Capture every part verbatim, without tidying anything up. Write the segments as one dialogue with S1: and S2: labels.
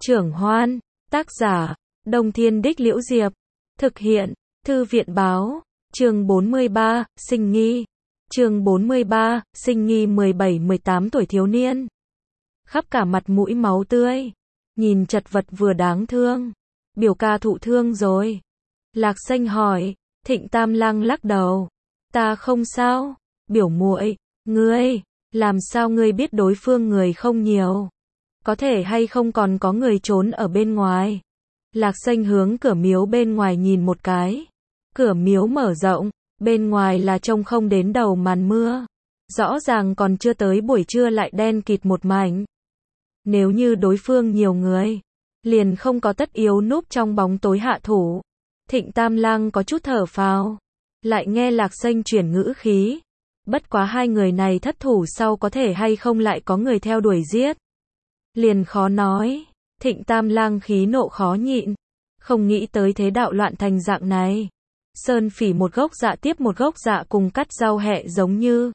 S1: Trưởng Hoan, tác giả, Đông Thiên Đích Liễu Diệp, thực hiện, Thư viện Báo, chương bốn mươi ba, Sinh nghi, chương bốn mươi ba, Sinh nghi mười bảy mười tám tuổi thiếu niên. Khắp cả mặt mũi máu tươi, nhìn chật vật vừa đáng thương. Biểu ca thụ thương rồi. Lạc Xanh hỏi, Thịnh Tam Lang lắc đầu. Ta không sao. Biểu muội, ngươi, làm sao ngươi biết đối phương người không nhiều? Có thể hay không còn có người trốn ở bên ngoài? Lạc Xanh hướng cửa miếu bên ngoài nhìn một cái. Cửa miếu mở rộng, bên ngoài là trông không đến đầu màn mưa. Rõ ràng còn chưa tới buổi trưa lại đen kịt một mảnh. Nếu như đối phương nhiều người, liền không có tất yếu núp trong bóng tối hạ thủ. Thịnh Tam Lang có chút thở phào, lại nghe Lạc Xanh chuyển ngữ khí. Bất quá hai người này thất thủ sau có thể hay không lại có người theo đuổi giết. Liền khó nói. Thịnh Tam Lang khí nộ khó nhịn, không nghĩ tới thế đạo loạn thành dạng này. Sơn Phỉ một gốc dạ tiếp một gốc dạ cùng cắt rau hẹ giống như.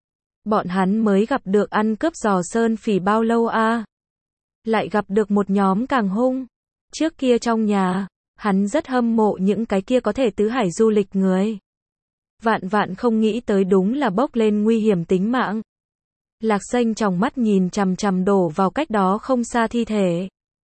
S1: Bọn hắn mới gặp được ăn cướp giò Sơn Phỉ bao lâu a? Lại gặp được một nhóm càng hung. Trước kia trong nhà, hắn rất hâm mộ những cái kia có thể tứ hải du lịch người. Vạn vạn không nghĩ tới đúng là bốc lên nguy hiểm tính mạng. Lạc Xanh trong mắt nhìn chằm chằm đổ vào cách đó không xa thi thể.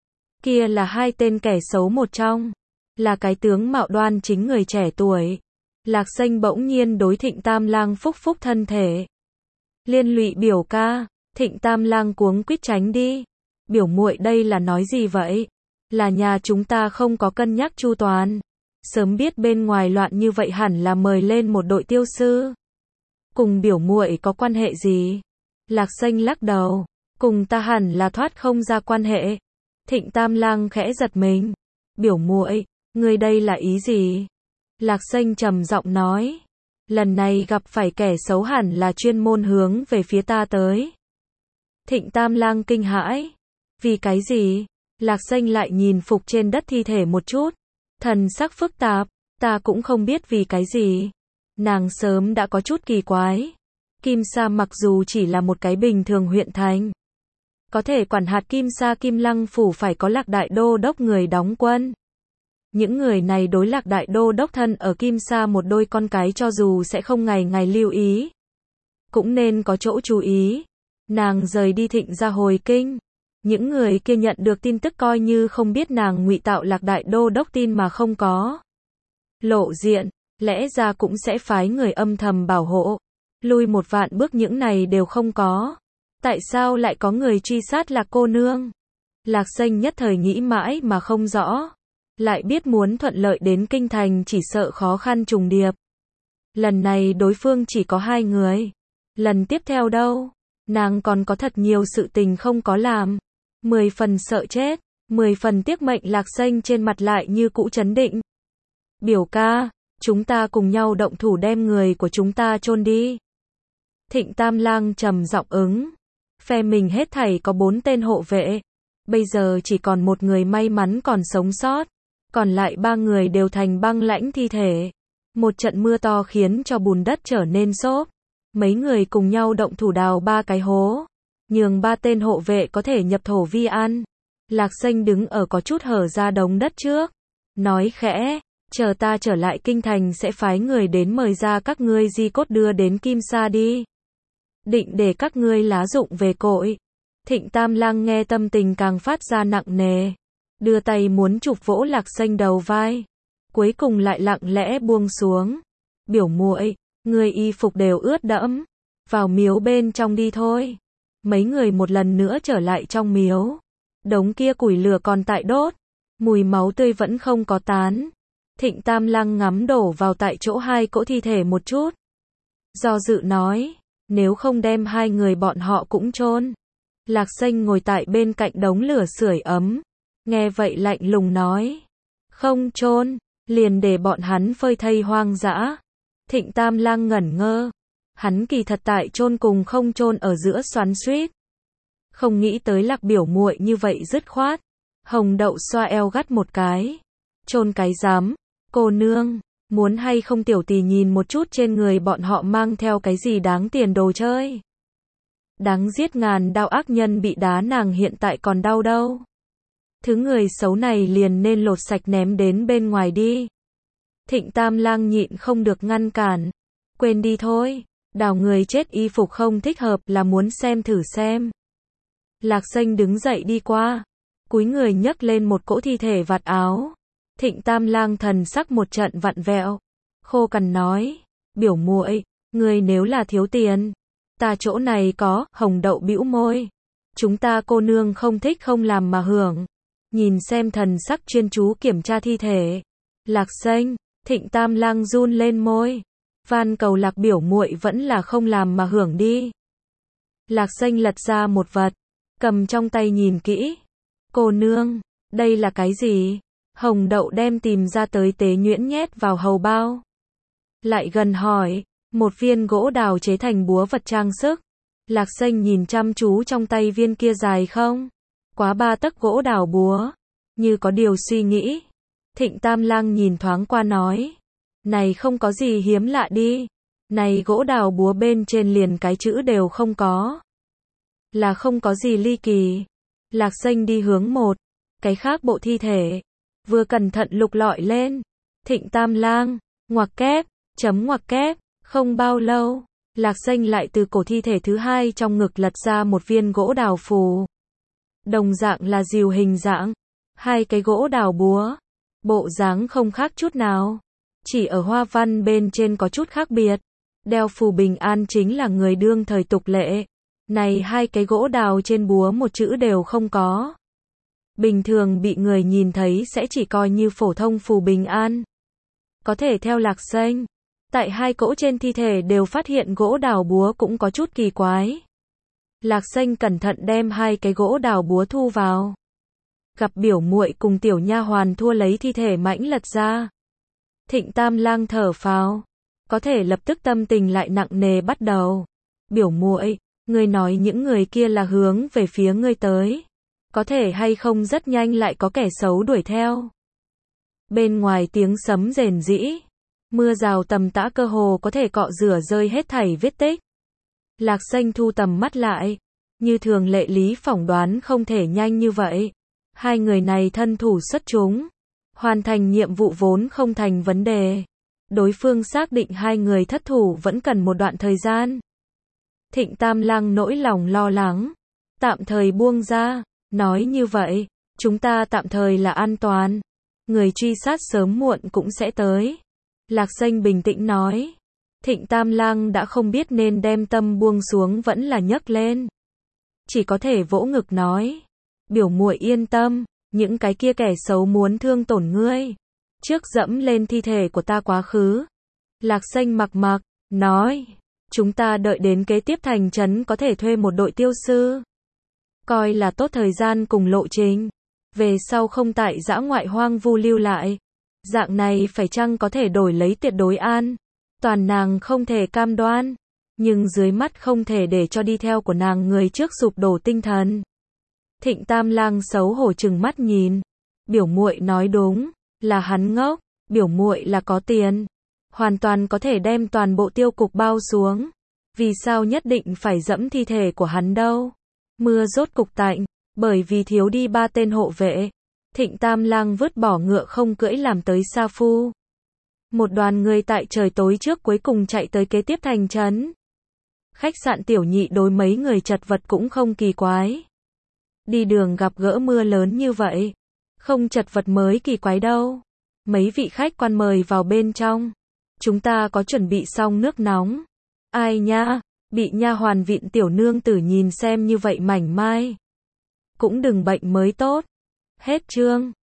S1: Kia là hai tên kẻ xấu một trong. Là cái tướng mạo đoan chính người trẻ tuổi. Lạc Xanh bỗng nhiên đối Thịnh Tam Lang phúc phúc thân thể. Liên lụy biểu ca. Thịnh Tam Lang cuống quýt tránh đi. Biểu muội đây là nói gì vậy? Là nhà chúng ta không có cân nhắc chu toàn. Sớm biết bên ngoài loạn như vậy hẳn là mời lên một đội tiêu sư. Cùng biểu muội có quan hệ gì? Lạc Xanh lắc đầu. Cùng ta hẳn là thoát không ra quan hệ. Thịnh Tam Lang khẽ giật mình. Biểu muội, ngươi đây là ý gì? Lạc Xanh trầm giọng nói. Lần này gặp phải kẻ xấu hẳn là chuyên môn hướng về phía ta tới. Thịnh Tam Lang kinh hãi. Vì cái gì? Lạc Xanh lại nhìn phục trên đất thi thể một chút. Thần sắc phức tạp, ta cũng không biết vì cái gì. Nàng sớm đã có chút kỳ quái. Kim Sa mặc dù chỉ là một cái bình thường huyện thành. Có thể quản hạt Kim Sa Kim Lăng phủ phải có Lạc Đại Đô Đốc người đóng quân. Những người này đối Lạc Đại Đô Đốc thân ở Kim Sa một đôi con cái cho dù sẽ không ngày ngày lưu ý. Cũng nên có chỗ chú ý. Nàng rời đi Thịnh ra hồi kinh. Những người kia nhận được tin tức coi như không biết nàng ngụy tạo Lạc Đại Đô Đốc tin mà không có lộ diện, lẽ ra cũng sẽ phái người âm thầm bảo hộ. Lui một vạn bước những này đều không có. Tại sao lại có người truy sát Lạc cô nương? Lạc Xanh nhất thời nghĩ mãi mà không rõ. Lại biết muốn thuận lợi đến kinh thành chỉ sợ khó khăn trùng điệp. Lần này đối phương chỉ có hai người. Lần tiếp theo đâu? Nàng còn có thật nhiều sự tình không có làm. Mười phần sợ chết, mười phần tiếc mệnh. Lạc Xanh trên mặt lại như cũ trấn định. Biểu ca, chúng ta cùng nhau động thủ đem người của chúng ta chôn đi. Thịnh Tam Lang trầm giọng ứng. Phe mình hết thảy có bốn tên hộ vệ. Bây giờ chỉ còn một người may mắn còn sống sót. Còn lại ba người đều thành băng lãnh thi thể. Một trận mưa to khiến cho bùn đất trở nên xốp. Mấy người cùng nhau động thủ đào ba cái hố. Nhường ba tên hộ vệ có thể nhập thổ vi an. Lạc Xanh đứng ở có chút hở ra đống đất trước. Nói khẽ, chờ ta trở lại kinh thành sẽ phái người đến mời ra các ngươi di cốt đưa đến Kim Sa đi. Định để các ngươi lá dụng về cội. Thịnh Tam Lang nghe tâm tình càng phát ra nặng nề. Đưa tay muốn chụp vỗ Lạc Xanh đầu vai. Cuối cùng lại lặng lẽ buông xuống. Biểu muội, người y phục đều ướt đẫm. Vào miếu bên trong đi thôi. Mấy người một lần nữa trở lại trong miếu. Đống kia củi lửa còn tại đốt. Mùi máu tươi vẫn không có tán. Thịnh Tam Lang ngắm đổ vào tại chỗ hai cỗ thi thể một chút. Do dự nói. Nếu không đem hai người bọn họ cũng chôn. Lạc Xanh ngồi tại bên cạnh đống lửa sưởi ấm. Nghe vậy lạnh lùng nói. Không chôn, liền để bọn hắn phơi thây hoang dã. Thịnh Tam Lang ngẩn ngơ. Hắn kỳ thật tại chôn cùng không chôn ở giữa xoắn xuýt. Không nghĩ tới Lạc biểu muội như vậy dứt khoát. Hồng Đậu xoa eo gắt một cái. Chôn cái dám, cô nương, muốn hay không tiểu tỳ nhìn một chút trên người bọn họ mang theo cái gì đáng tiền đồ chơi. Đáng giết ngàn đao ác nhân bị đá nàng hiện tại còn đau đâu. Thứ người xấu này liền nên lột sạch ném đến bên ngoài đi. Thịnh Tam Lang nhịn không được ngăn cản. Quên đi thôi, đào người chết y phục không thích hợp là muốn xem thử xem. Lạc Xanh đứng dậy đi qua, cúi người nhấc lên một cỗ thi thể vạt áo. Thịnh Tam Lang thần sắc một trận vặn vẹo, khô cằn nói, biểu muội, người nếu là thiếu tiền, ta chỗ này có. Hồng Đậu bĩu môi, chúng ta cô nương không thích không làm mà hưởng. Nhìn xem thần sắc chuyên chú kiểm tra thi thể. Lạc Xanh, Thịnh Tam Lang run lên môi, van cầu Lạc biểu muội vẫn là không làm mà hưởng đi. Lạc Xanh lật ra một vật, cầm trong tay nhìn kỹ. Cô nương, đây là cái gì? Hồng Đậu đem tìm ra tới tế nhuyễn nhét vào hầu bao. Lại gần hỏi, một viên gỗ đào chế thành búa vật trang sức. Lạc Xanh nhìn chăm chú trong tay viên kia dài không? Quá ba tấc gỗ đào búa, như có điều suy nghĩ. Thịnh Tam Lang nhìn thoáng qua nói, này không có gì hiếm lạ đi. Này gỗ đào búa bên trên liền cái chữ đều không có. Là không có gì ly kỳ. Lạc Xanh đi hướng một cái khác bộ thi thể, vừa cẩn thận lục lọi lên. Thịnh Tam Lang, ngoặc kép, chấm ngoặc kép. Không bao lâu, Lạc Xanh lại từ cổ thi thể thứ hai trong ngực lật ra một viên gỗ đào phù. Đồng dạng là rìu hình dạng, hai cái gỗ đào búa, bộ dáng không khác chút nào, chỉ ở hoa văn bên trên có chút khác biệt. Đeo phù bình an chính là người đương thời tục lệ. Này hai cái gỗ đào trên búa một chữ đều không có. Bình thường bị người nhìn thấy sẽ chỉ coi như phổ thông phù bình an. Có thể theo Lạc Xanh, tại hai cỗ trên thi thể đều phát hiện gỗ đào búa cũng có chút kỳ quái. Lạc Xanh cẩn thận đem hai cái gỗ đào búa thu vào. Gặp biểu muội cùng tiểu nha hoàn thua lấy thi thể mãnh lật ra. Thịnh Tam Lang thở phào, có thể lập tức tâm tình lại nặng nề bắt đầu. Biểu muội, ngươi nói những người kia là hướng về phía ngươi tới, có thể hay không rất nhanh lại có kẻ xấu đuổi theo. Bên ngoài tiếng sấm rền rĩ, mưa rào tầm tã cơ hồ có thể cọ rửa rơi hết thảy vết tích. Lạc Xanh thu tầm mắt lại, như thường lệ lý phỏng đoán không thể nhanh như vậy. Hai người này thân thủ xuất chúng, hoàn thành nhiệm vụ vốn không thành vấn đề. Đối phương xác định hai người thất thủ vẫn cần một đoạn thời gian. Thịnh Tam Lang nỗi lòng lo lắng, tạm thời buông ra, nói như vậy, chúng ta tạm thời là an toàn. Người truy sát sớm muộn cũng sẽ tới. Lạc Xanh bình tĩnh nói. Thịnh Tam Lang đã không biết nên đem tâm buông xuống vẫn là nhấc lên. Chỉ có thể vỗ ngực nói, biểu muội yên tâm, những cái kia kẻ xấu muốn thương tổn ngươi, trước dẫm lên thi thể của ta quá khứ. Lạc Xanh mặc mặc, nói, chúng ta đợi đến kế tiếp thành trấn có thể thuê một đội tiêu sư. Coi là tốt thời gian cùng lộ trình, về sau không tại dã ngoại hoang vu lưu lại. Dạng này phải chăng có thể đổi lấy tuyệt đối an toàn nàng không thể cam đoan, nhưng dưới mắt không thể để cho đi theo của nàng người trước sụp đổ tinh thần. Thịnh Tam Lang xấu hổ trừng mắt nhìn, biểu muội nói đúng, là hắn ngốc, biểu muội là có tiền, hoàn toàn có thể đem toàn bộ tiêu cục bao xuống, vì sao nhất định phải dẫm thi thể của hắn đâu? Mưa rốt cục tạnh, bởi vì thiếu đi ba tên hộ vệ. Thịnh Tam Lang vứt bỏ ngựa không cưỡi làm tới Sa Phu. Một đoàn người tại trời tối trước cuối cùng chạy tới kế tiếp thành trấn. Khách sạn Tiểu Nhị đối mấy người chật vật cũng không kỳ quái. Đi đường gặp gỡ mưa lớn như vậy, không chật vật mới kỳ quái đâu. Mấy vị khách quan mời vào bên trong. Chúng ta có chuẩn bị xong nước nóng. Ai nha, bị nha hoàn Vịn tiểu nương tử nhìn xem như vậy mảnh mai. Cũng đừng bệnh mới tốt. Hết chương.